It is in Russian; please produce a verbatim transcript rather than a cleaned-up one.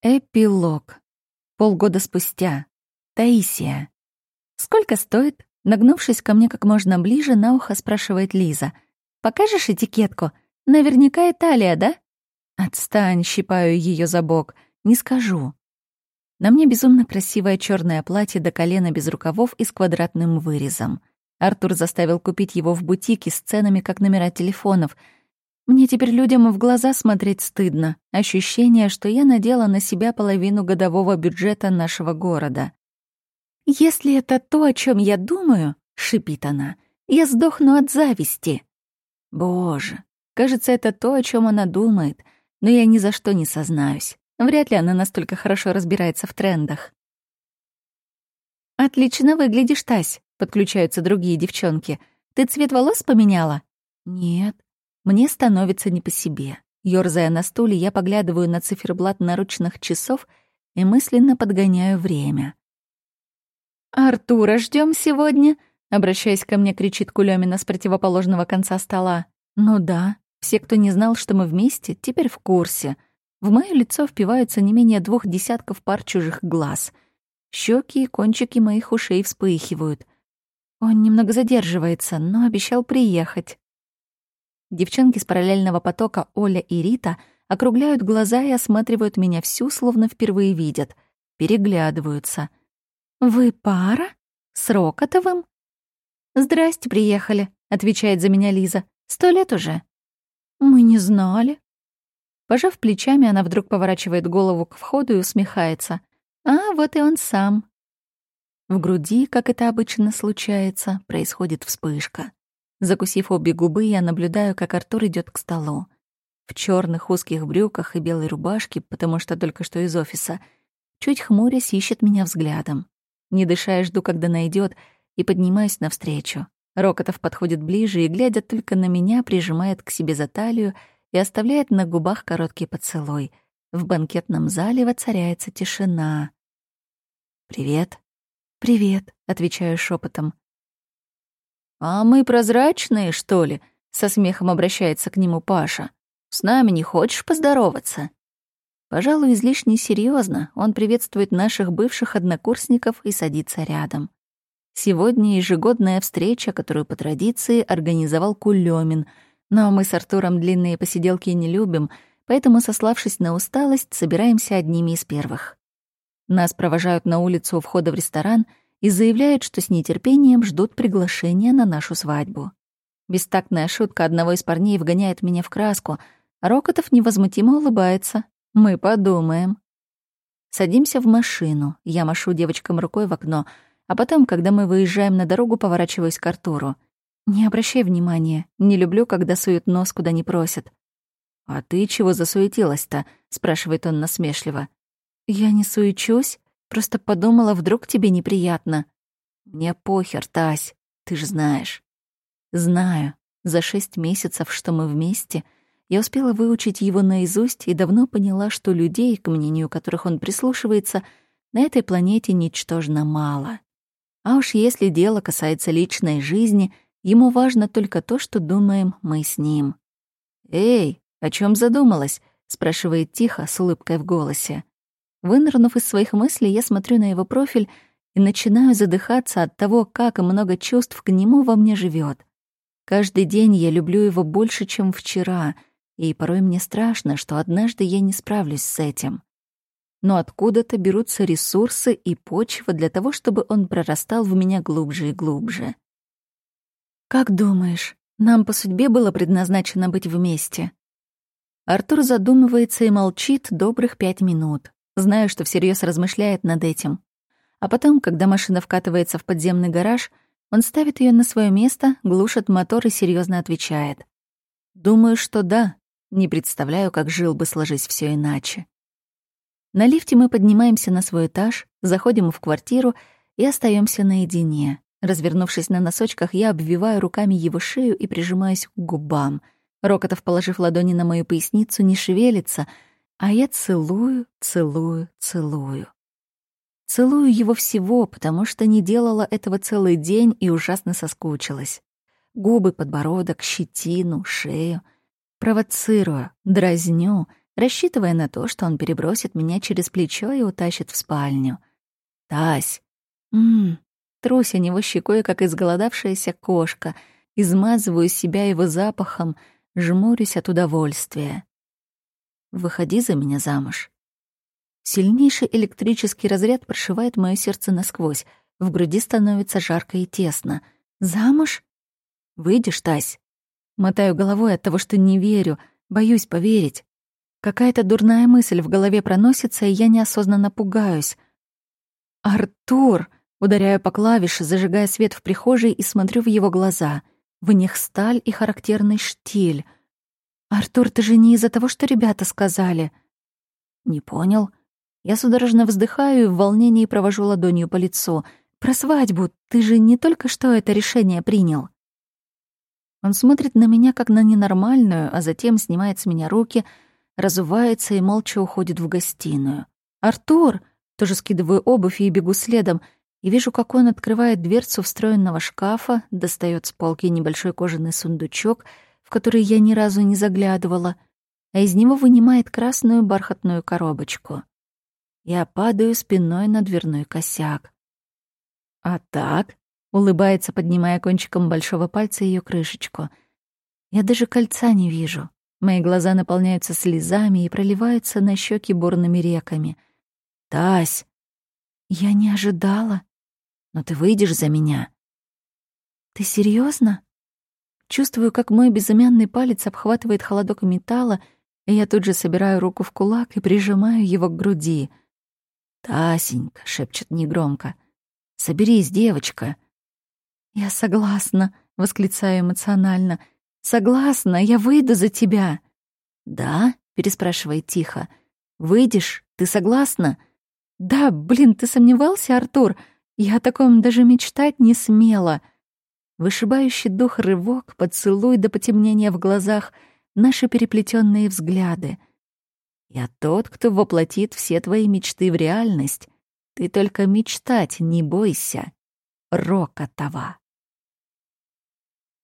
Эпилог. Полгода спустя. Таисия. «Сколько стоит?» Нагнувшись ко мне как можно ближе, на ухо спрашивает Лиза. «Покажешь этикетку? Наверняка Италия, да?» «Отстань», — щипаю ее за бок. «Не скажу». На мне безумно красивое черное платье до колена без рукавов и с квадратным вырезом. Артур заставил купить его в бутике с ценами как номера телефонов. Мне теперь людям в глаза смотреть стыдно. Ощущение, что я надела на себя половину годового бюджета нашего города. «Если это то, о чем я думаю», — шипит она, — «я сдохну от зависти». Боже, кажется, это то, о чем она думает, но я ни за что не сознаюсь. Вряд ли она настолько хорошо разбирается в трендах. «Отлично выглядишь, Тась», — подключаются другие девчонки. «Ты цвет волос поменяла?» «Нет». Мне становится не по себе. Ёрзая на стуле, я поглядываю на циферблат наручных часов и мысленно подгоняю время. «Артура ждем сегодня?» — обращаясь ко мне, кричит Кулёмина с противоположного конца стола. «Ну да, все, кто не знал, что мы вместе, теперь в курсе. В моё лицо впиваются не менее двух десятков пар чужих глаз. Щеки и кончики моих ушей вспыхивают. Он немного задерживается, но обещал приехать». Девчонки с параллельного потока Оля и Рита округляют глаза и осматривают меня всю, словно впервые видят. Переглядываются. «Вы пара? С Рокотовым?» «Здрасте, приехали», — отвечает за меня Лиза. «Сто лет уже». «Мы не знали». Пожав плечами, она вдруг поворачивает голову к входу и усмехается. «А, вот и он сам». В груди, как это обычно случается, происходит вспышка. Закусив обе губы, я наблюдаю, как Артур идет к столу. В черных узких брюках и белой рубашке, потому что только что из офиса, чуть хмурясь, ищет меня взглядом. Не дыша, я жду, когда найдет, и поднимаюсь навстречу. Рокотов подходит ближе и, глядя только на меня, прижимает к себе за талию и оставляет на губах короткий поцелуй. В банкетном зале воцаряется тишина. «Привет». «Привет», — отвечаю шепотом. «А мы прозрачные, что ли?» — со смехом обращается к нему Паша. «С нами не хочешь поздороваться?» Пожалуй, излишне серьезно. Он приветствует наших бывших однокурсников и садится рядом. Сегодня ежегодная встреча, которую по традиции организовал Кулёмин, но мы с Артуром длинные посиделки не любим, поэтому, сославшись на усталость, собираемся одними из первых. Нас провожают на улицу у входа в ресторан и заявляют, что с нетерпением ждут приглашения на нашу свадьбу. Бестактная шутка одного из парней вгоняет меня в краску, а Рокотов невозмутимо улыбается. Мы подумаем. Садимся в машину, я машу девочкам рукой в окно, а потом, когда мы выезжаем на дорогу, поворачиваюсь к Артуру. «Не обращай внимания, не люблю, когда суют нос, куда не просят». «А ты чего засуетилась-то?» — спрашивает он насмешливо. «Я не суечусь. Просто подумала, вдруг тебе неприятно». «Мне похер, Тась, ты ж знаешь». «Знаю. За шесть месяцев, что мы вместе, я успела выучить его наизусть и давно поняла, что людей, к мнению которых он прислушивается, на этой планете ничтожно мало. А уж если дело касается личной жизни, ему важно только то, что думаем мы с ним». «Эй, о чем задумалась?» — спрашивает тихо, с улыбкой в голосе. Вынырнув из своих мыслей, я смотрю на его профиль и начинаю задыхаться от того, как много чувств к нему во мне живет. Каждый день я люблю его больше, чем вчера, и порой мне страшно, что однажды я не справлюсь с этим. Но откуда-то берутся ресурсы и почва для того, чтобы он прорастал в меня глубже и глубже. «Как думаешь, нам по судьбе было предназначено быть вместе?» Артур задумывается и молчит добрых пять минут. Знаю, что всерьез размышляет над этим. А потом, когда машина вкатывается в подземный гараж, он ставит ее на свое место, глушит мотор и серьезно отвечает. «Думаю, что да. Не представляю, как жил бы, сложись все иначе». На лифте мы поднимаемся на свой этаж, заходим в квартиру и остаемся наедине. Развернувшись на носочках, я обвиваю руками его шею и прижимаюсь к губам. Рокотов, положив ладони на мою поясницу, не шевелится, а я целую, целую, целую. Целую его всего, потому что не делала этого целый день и ужасно соскучилась. Губы, подбородок, щетину, шею. Провоцирую, дразню, рассчитывая на то, что он перебросит меня через плечо и утащит в спальню. «Тась!» Ммм, трусь о него щекой, как изголодавшаяся кошка, измазываю себя его запахом, жмурюсь от удовольствия. «Выходи за меня замуж». Сильнейший электрический разряд прошивает моё сердце насквозь. В груди становится жарко и тесно. «Замуж? Выйдешь, Тась?» Мотаю головой от того, что не верю, боюсь поверить. Какая-то дурная мысль в голове проносится, и я неосознанно пугаюсь. «Артур!» — ударяю по клавише, зажигая свет в прихожей и смотрю в его глаза. В них сталь и характерный штиль. «Артур, ты же не из-за того, что ребята сказали?» «Не понял». Я судорожно вздыхаю и в волнении провожу ладонью по лицу. «Про свадьбу. Ты же не только что это решение принял». Он смотрит на меня как на ненормальную, а затем снимает с меня руки, разувается и молча уходит в гостиную. «Артур!» Тоже скидываю обувь и бегу следом, и вижу, как он открывает дверцу встроенного шкафа, достает с полки небольшой кожаный сундучок, в который я ни разу не заглядывала, а из него вынимает красную бархатную коробочку. Я падаю спиной на дверной косяк. «А так?» — улыбается, поднимая кончиком большого пальца ее крышечку. Я даже кольца не вижу. Мои глаза наполняются слезами и проливаются на щеки бурными реками. «Тась!» «Я не ожидала. Но ты выйдешь за меня?» «Ты серьезно? Чувствую, как мой безымянный палец обхватывает холодок металла, и я тут же собираю руку в кулак и прижимаю его к груди. «Тасенька!» — шепчет негромко. «Соберись, девочка!» «Я согласна!» — восклицаю эмоционально. «Согласна! Я выйду за тебя!» «Да?» — переспрашивает тихо. «Выйдешь? Ты согласна?» «Да, блин, ты сомневался, Артур? Я о таком даже мечтать не смела!» Вышибающий дух рывок, поцелуй до потемнения в глазах, наши переплетенные взгляды. «Я тот, кто воплотит все твои мечты в реальность. Ты только мечтать не бойся. Рокотова».